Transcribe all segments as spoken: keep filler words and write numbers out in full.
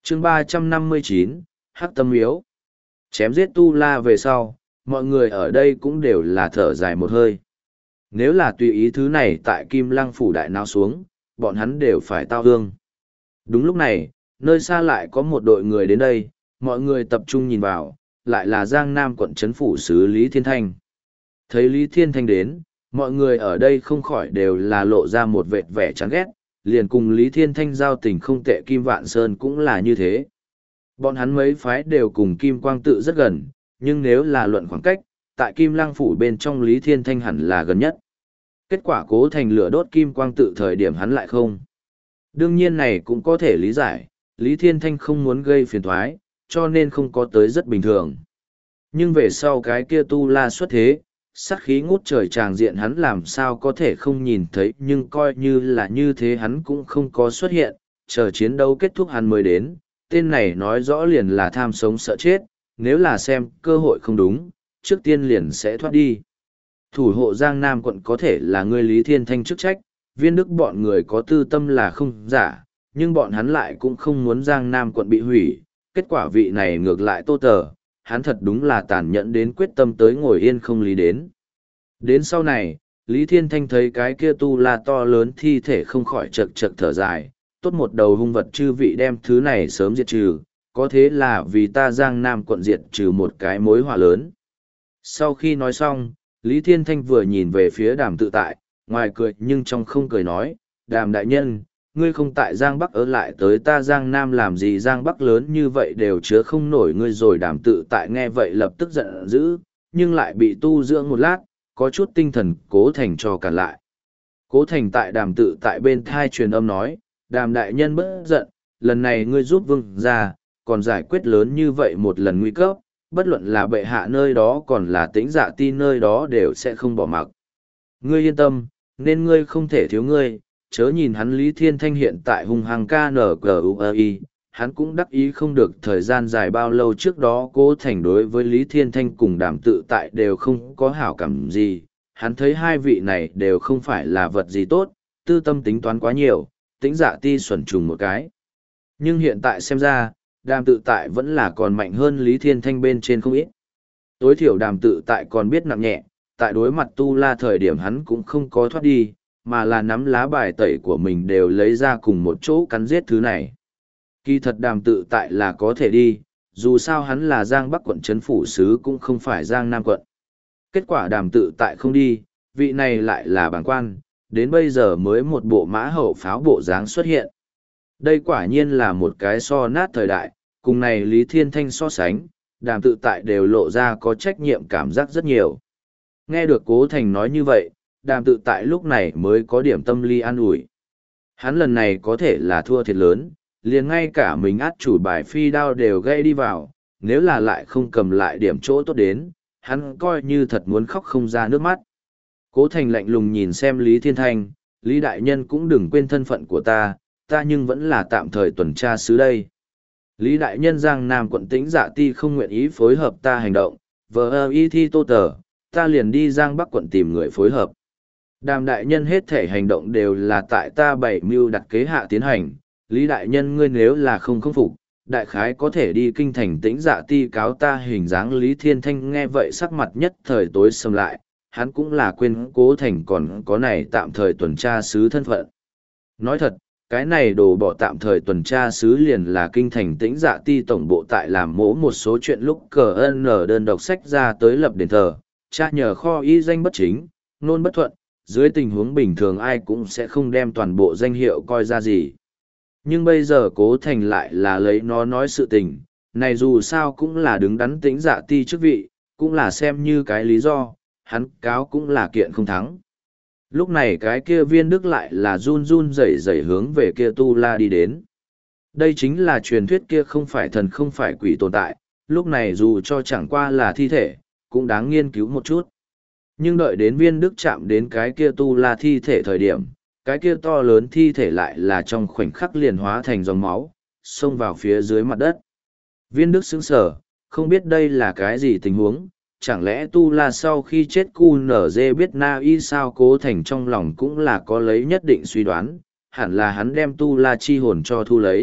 chương ba trăm năm mươi chín, Hắc Tâm Miếu. Chém giết Tu La về sau, mọi người ở đây cũng đều là thở dài một hơi. Nếu là tùy ý thứ này tại Kim Lăng phủ đại nào xuống, bọn hắn đều phải tao hương. Đúng lúc này, nơi xa lại có một đội người đến đây, mọi người tập trung nhìn vào, lại là Giang Nam quận trấn phủ sứ Lý Thiên Thanh. Thấy Lý Thiên Thanh đến, mọi người ở đây không khỏi đều là lộ ra một vệt vẻ chán ghét, liền cùng Lý Thiên Thanh giao tình không tệ Kim Vạn Sơn cũng là như thế. Bọn hắn mấy phái đều cùng Kim Quang Tự rất gần, nhưng nếu là luận khoảng cách, tại Kim Lăng phủ bên trong Lý Thiên Thanh hẳn là gần nhất. Kết quả Cố Thành lửa đốt Kim Quang Tự thời điểm hắn lại không. Đương nhiên này cũng có thể lý giải, Lý Thiên Thanh không muốn gây phiền thoái, cho nên không có tới rất bình thường. Nhưng về sau cái kia Tu La xuất thế, sát khí ngút trời tràng diện hắn làm sao có thể không nhìn thấy, nhưng coi như là như thế hắn cũng không có xuất hiện, chờ chiến đấu kết thúc hắn mới đến, tên này nói rõ liền là tham sống sợ chết, nếu là xem cơ hội không đúng, trước tiên liền sẽ thoát đi. Thủ hộ Giang Nam quận có thể là người Lý Thiên Thanh chức trách, viên đức bọn người có tư tâm là không giả, nhưng bọn hắn lại cũng không muốn Giang Nam quận bị hủy, kết quả vị này ngược lại Tô Tờ, hắn thật đúng là tàn nhẫn đến quyết tâm tới ngồi yên không lý đến. Đến sau này, Lý Thiên Thanh thấy cái kia Tu La to lớn thi thể không khỏi chật chật thở dài, tốt một đầu hung vật chư vị đem thứ này sớm diệt trừ, có thế là vì ta Giang Nam quận diệt trừ một cái mối họa lớn. Sau khi nói xong, Lý Thiên Thanh vừa nhìn về phía Đàm Tự Tại, ngoài cười nhưng trong không cười nói, Đàm đại nhân, ngươi không tại Giang Bắc ở lại tới ta Giang Nam làm gì, Giang Bắc lớn như vậy đều chứa không nổi ngươi rồi. Đàm Tự Tại nghe vậy lập tức giận dữ, nhưng lại bị tu dưỡng một lát, có chút tinh thần Cố Thành cho cản lại. Cố Thành tại Đàm Tự Tại bên thai truyền âm nói, Đàm đại nhân bất giận, lần này ngươi giúp vương ra, còn giải quyết lớn như vậy một lần nguy cấp, bất luận là bệ hạ nơi đó còn là Tĩnh Dạ Ti nơi đó đều sẽ không bỏ mặc. Ngươi yên tâm, nên ngươi không thể thiếu ngươi, chớ nhìn hắn Lý Thiên Thanh hiện tại hung hăng ca nở cờ u i, hắn cũng đắc ý không được thời gian dài bao lâu trước đó Cố Thành đối với Lý Thiên Thanh cùng Đàm Tự Tại đều không có hảo cảm gì, hắn thấy hai vị này đều không phải là vật gì tốt, tư tâm tính toán quá nhiều, Tĩnh Dạ Ti xuẩn trùng một cái. Nhưng hiện tại xem ra, Đàm Tự Tại vẫn là còn mạnh hơn Lý Thiên Thanh bên trên không ít. Tối thiểu Đàm Tự Tại còn biết nặng nhẹ, tại đối mặt Tu La thời điểm hắn cũng không có thoát đi, mà là nắm lá bài tẩy của mình đều lấy ra cùng một chỗ cắn giết thứ này. Kỳ thật Đàm Tự Tại là có thể đi, dù sao hắn là Giang Bắc quận trấn phủ sứ cũng không phải Giang Nam quận. Kết quả Đàm Tự Tại không đi, vị này lại là bàng quan, đến bây giờ mới một bộ mã hậu pháo bộ dáng xuất hiện. Đây quả nhiên là một cái so nát thời đại, cùng này Lý Thiên Thanh so sánh, Đàm Tự Tại đều lộ ra có trách nhiệm cảm giác rất nhiều. Nghe được Cố Thành nói như vậy, Đàm Tự Tại lúc này mới có điểm tâm lý an ủi. Hắn lần này có thể là thua thiệt lớn, liền ngay cả mình át chủ bài phi đao đều gây đi vào, nếu là lại không cầm lại điểm chỗ tốt đến, hắn coi như thật muốn khóc không ra nước mắt. Cố Thành lạnh lùng nhìn xem Lý Thiên Thanh, Lý Đại Nhân cũng đừng quên thân phận của ta, ta nhưng vẫn là tạm thời tuần tra xứ đây. Lý Đại Nhân Giang Nam quận Tĩnh Dạ Ti không nguyện ý phối hợp ta hành động, vờ y thi Tô Tờ, ta liền đi Giang Bắc quận tìm người phối hợp. Đàm Đại Nhân hết thể hành động đều là tại ta bảy mưu đặt kế hạ tiến hành, Lý Đại Nhân ngươi nếu là không khâm phục, đại khái có thể đi kinh thành Tĩnh Dạ Ti cáo ta hình dáng. Lý Thiên Thanh nghe vậy sắc mặt nhất thời tối sầm lại, hắn cũng là quên Cố Thành còn có này tạm thời tuần tra sứ thân phận. Nói thật, cái này đồ bỏ tạm thời tuần tra sứ liền là kinh thành Tĩnh Dạ Ti tổng bộ tại làm mỗ một số chuyện lúc cờ ân ở đơn độc sách ra tới lập đền thờ, tra nhờ kho y danh bất chính, nôn bất thuận, dưới tình huống bình thường ai cũng sẽ không đem toàn bộ danh hiệu coi ra gì. Nhưng bây giờ Cố Thành lại là lấy nó nói sự tình, này dù sao cũng là đứng đắn Tĩnh Dạ Ti chức vị, cũng là xem như cái lý do, hắn cáo cũng là kiện không thắng. Lúc này cái kia viên đức lại là run run rẩy rẩy hướng về kia Tu La đi đến. Đây chính là truyền thuyết kia không phải thần không phải quỷ tồn tại, lúc này dù cho chẳng qua là thi thể, cũng đáng nghiên cứu một chút. Nhưng đợi đến viên đức chạm đến cái kia Tu La thi thể thời điểm, cái kia to lớn thi thể lại là trong khoảnh khắc liền hóa thành dòng máu, xông vào phía dưới mặt đất. Viên đức sững sờ, không biết đây là cái gì tình huống, chẳng lẽ Tu La sau khi chết cu nở dê biết na y sao. Cố Thành trong lòng cũng là có lấy nhất định suy đoán, hẳn là hắn đem Tu La chi hồn cho thu lấy,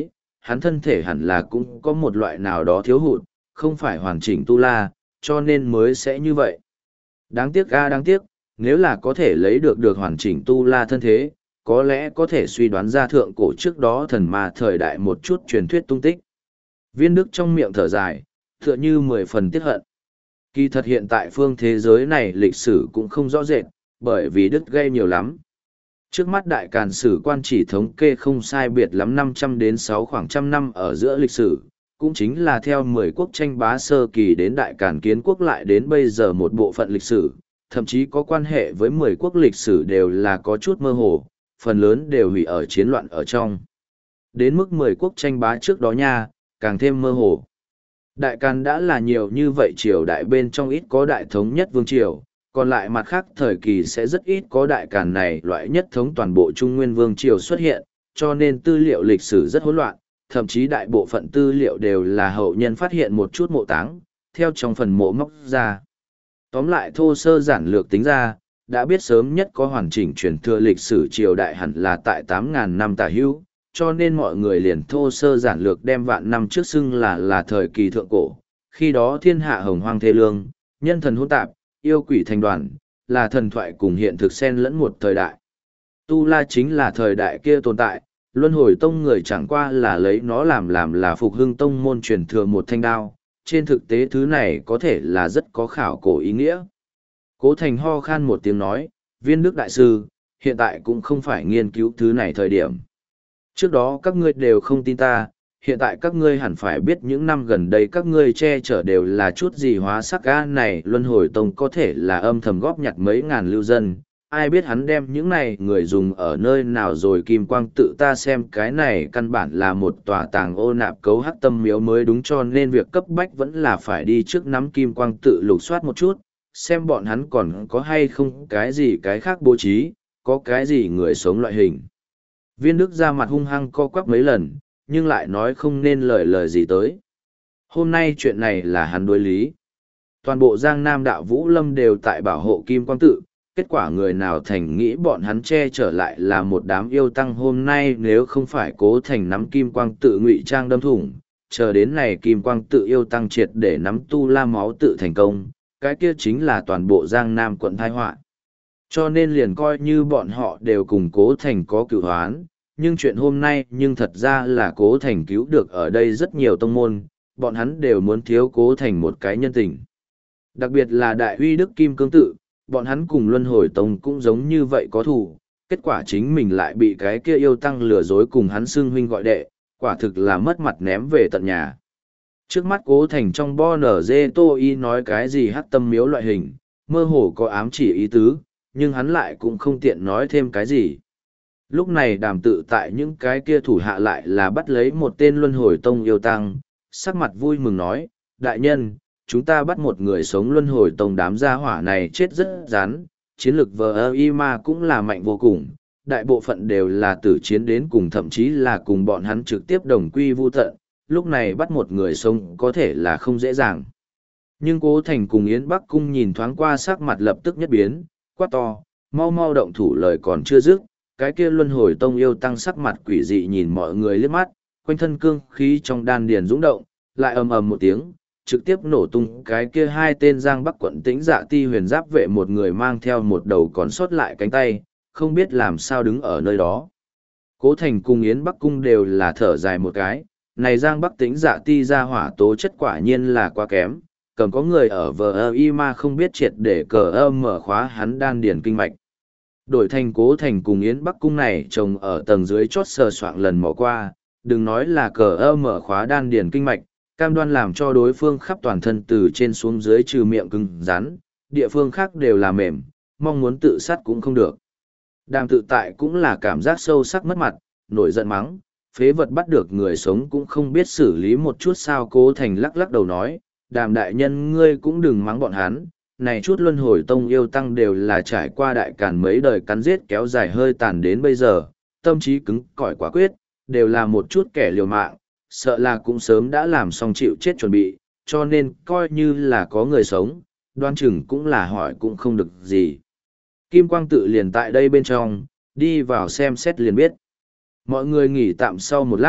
hắn thân thể hẳn là cũng có một loại nào đó thiếu hụt, không phải hoàn chỉnh tu la, cho nên mới sẽ như vậy. Đáng tiếc a đáng tiếc, nếu là có thể lấy được được hoàn chỉnh tu la thân thế, có lẽ có thể suy đoán ra thượng cổ trước đó thần ma thời đại một chút truyền thuyết tung tích. Viên Đức trong miệng thở dài, tựa như mười phần tiếc hận. Kỳ thật hiện tại phương thế giới này lịch sử cũng không rõ rệt, bởi vì Đức gây nhiều lắm. Trước mắt đại càn sử quan chỉ thống kê không sai biệt lắm năm trăm đến sáu khoảng trăm năm ở giữa lịch sử, cũng chính là theo mười quốc tranh bá sơ kỳ đến đại càn kiến quốc lại đến bây giờ một bộ phận lịch sử, thậm chí có quan hệ với mười quốc lịch sử đều là có chút mơ hồ, phần lớn đều hủy ở chiến loạn ở trong. Đến mức mười quốc tranh bá trước đó nha, càng thêm mơ hồ. Đại càn đã là nhiều như vậy triều đại bên trong ít có đại thống nhất vương triều, còn lại mặt khác thời kỳ sẽ rất ít có đại càn này loại nhất thống toàn bộ Trung Nguyên vương triều xuất hiện, cho nên tư liệu lịch sử rất hỗn loạn, thậm chí đại bộ phận tư liệu đều là hậu nhân phát hiện một chút mộ táng, theo trong phần mộ móc ra. Tóm lại thô sơ giản lược tính ra, đã biết sớm nhất có hoàn chỉnh truyền thừa lịch sử triều đại hẳn là tại tám ngàn năm tả hữu, cho nên mọi người liền thô sơ giản lược đem vạn năm trước xưng là là thời kỳ thượng cổ. Khi đó thiên hạ hồng hoang thê lương, nhân thần hỗn tạp, yêu quỷ thành đoàn, là thần thoại cùng hiện thực xen lẫn một thời đại. Tu La chính là thời đại kia tồn tại, luân hồi tông người chẳng qua là lấy nó làm làm là phục hưng tông môn truyền thừa một thanh đao, trên thực tế thứ này có thể là rất có khảo cổ ý nghĩa. Cố Thành ho khan một tiếng nói, Viên Đức Đại Sư, hiện tại cũng không phải nghiên cứu thứ này thời điểm. Trước đó các ngươi đều không tin ta, hiện tại các ngươi hẳn phải biết những năm gần đây các ngươi che chở đều là chút gì hóa sắc ga này. Luân hồi tông có thể là âm thầm góp nhặt mấy ngàn lưu dân, ai biết hắn đem những này người dùng ở nơi nào rồi. Kim Quang tự ta xem cái này căn bản là một tòa tàng ô nạp cấu hắc tâm miếu mới đúng, cho nên việc cấp bách vẫn là phải đi trước nắm Kim Quang tự lục soát một chút, xem bọn hắn còn có hay không cái gì cái khác bố trí, có cái gì người sống loại hình. Viên Đức ra mặt hung hăng co quắp mấy lần, nhưng lại nói không nên lời lời gì tới. Hôm nay chuyện này là hắn đối lý. Toàn bộ Giang Nam đạo Vũ Lâm đều tại bảo hộ Kim Quang tự, kết quả người nào thành nghĩ bọn hắn che trở lại là một đám yêu tăng. Hôm nay nếu không phải Cố Thành nắm Kim Quang tự ngụy trang đâm thủng, chờ đến này Kim Quang tự yêu tăng triệt để nắm tu la máu tự thành công, cái kia chính là toàn bộ Giang Nam quận tai họa. Cho nên liền coi như bọn họ đều cùng Cố Thành có cửu hoán, nhưng chuyện hôm nay nhưng thật ra là Cố Thành cứu được ở đây rất nhiều tông môn, bọn hắn đều muốn thiếu Cố Thành một cái nhân tình. Đặc biệt là Đại Uy Đức Kim Cương tự, bọn hắn cùng Luân Hồi Tông cũng giống như vậy có thù, kết quả chính mình lại bị cái kia yêu tăng lừa dối cùng hắn xưng huynh gọi đệ, quả thực là mất mặt ném về tận nhà. Trước mắt Cố Thành trong bo nở dê tô y nói cái gì hắc tâm miếu loại hình, mơ hồ có ám chỉ ý tứ, nhưng hắn lại cũng không tiện nói thêm cái gì. Lúc này Đàm Tự tại những cái kia thủ hạ lại là bắt lấy một tên Luân Hồi Tông yêu tăng, sắc mặt vui mừng nói, đại nhân, chúng ta bắt một người sống Luân Hồi Tông, đám gia hỏa này chết rất rán, chiến lược vờ y ma cũng là mạnh vô cùng, đại bộ phận đều là tử chiến đến cùng, thậm chí là cùng bọn hắn trực tiếp đồng quy vu tận, lúc này bắt một người sống có thể là không dễ dàng. Nhưng Cố Thành cùng Yến Bắc Cung nhìn thoáng qua, sắc mặt lập tức nhất biến, quát to, mau mau động thủ. Lời còn chưa dứt, cái kia Luân Hồi Tông yêu tăng sắc mặt quỷ dị nhìn mọi người liếc mắt, quanh thân cương khí trong đan điền dũng động, lại ầm ầm một tiếng, trực tiếp nổ tung cái kia hai tên Giang Bắc quận Tĩnh Dạ Ti huyền giáp vệ, một người mang theo một đầu còn sót lại cánh tay, không biết làm sao đứng ở nơi đó. Cố Thành cùng Yến Bắc Cung đều là thở dài một cái, này Giang Bắc Tĩnh Dạ Ti ra hỏa tố chất quả nhiên là quá kém, cầm có người ở vờ y ma không biết triệt để cờ âm mở khóa hắn đan điền kinh mạch. Đổi thành Cố Thành cùng Yến Bắc Cung này trồng ở tầng dưới chót sờ soạng lần mò qua, đừng nói là cờ âm mở khóa đan điền kinh mạch, cam đoan làm cho đối phương khắp toàn thân từ trên xuống dưới trừ miệng cứng rắn, địa phương khác đều là mềm, mong muốn tự sát cũng không được. Đàm Tự tại cũng là cảm giác sâu sắc mất mặt, nổi giận mắng, phế vật bắt được người sống cũng không biết xử lý một chút sao. Cố Thành lắc lắc đầu nói, Đàm đại nhân ngươi cũng đừng mắng bọn hắn, này chút Luân Hồi Tông yêu tăng đều là trải qua đại càn mấy đời cắn giết kéo dài hơi tàn đến bây giờ, tâm trí cứng cỏi quả quyết, đều là một chút kẻ liều mạng, sợ là cũng sớm đã làm xong chịu chết chuẩn bị, cho nên coi như là có người sống, đoan chừng cũng là hỏi cũng không được gì. Kim Quang tự liền tại đây bên trong, đi vào xem xét liền biết. Mọi người nghỉ tạm sau một lát,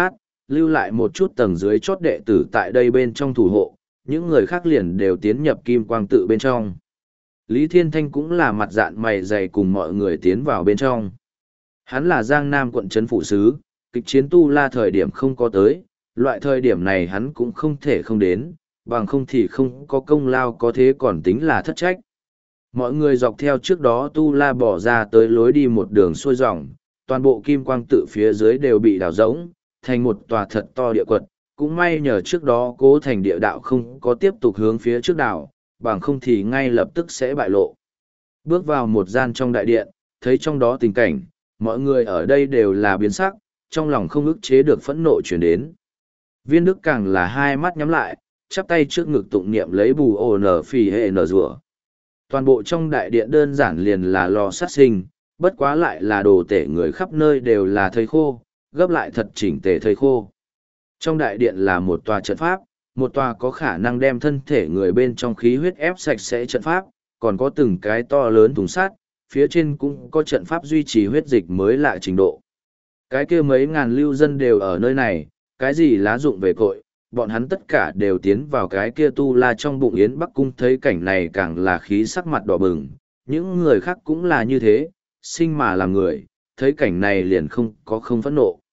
lưu lại một chút tầng dưới chót đệ tử tại đây bên trong thủ hộ, những người khác liền đều tiến nhập kim quang tự bên trong. Lý Thiên Thanh cũng là mặt dạn mày dày cùng mọi người tiến vào bên trong. Hắn là Giang Nam quận trấn phụ sứ, kịch chiến tu la thời điểm không có tới, loại thời điểm này hắn cũng không thể không đến, bằng không thì không có công lao có thế còn tính là thất trách. Mọi người dọc theo trước đó tu la bỏ ra tới lối đi một đường xuôi dòng, toàn bộ kim quang tự phía dưới đều bị đào rỗng, thành một tòa thật to địa quật. Cũng may nhờ trước đó cố thành địa đạo không có tiếp tục hướng phía trước đảo, bằng không thì ngay lập tức sẽ bại lộ. Bước vào một gian trong đại điện, thấy trong đó tình cảnh, mọi người ở đây đều là biến sắc, trong lòng không ức chế được phẫn nộ chuyển đến. Viên Đức càng là hai mắt nhắm lại, chắp tay trước ngực tụng niệm lấy bù ồ nở phì hệ nở rùa. Toàn bộ trong đại điện đơn giản liền là lò sát sinh, bất quá lại là đồ tể người khắp nơi đều là thây khô, gấp lại thật chỉnh tề thây khô. Trong đại điện là một tòa trận pháp, một tòa có khả năng đem thân thể người bên trong khí huyết ép sạch sẽ trận pháp, còn có từng cái to lớn thùng sắt, phía trên cũng có trận pháp duy trì huyết dịch mới lạ trình độ. Cái kia mấy ngàn lưu dân đều ở nơi này, cái gì lá dụng về cội, bọn hắn tất cả đều tiến vào cái kia tu la trong bụng Yến Bắc Cung, thấy cảnh này càng là khí sắc mặt đỏ bừng, những người khác cũng là như thế, sinh mà làm người, thấy cảnh này liền không có không phẫn nộ.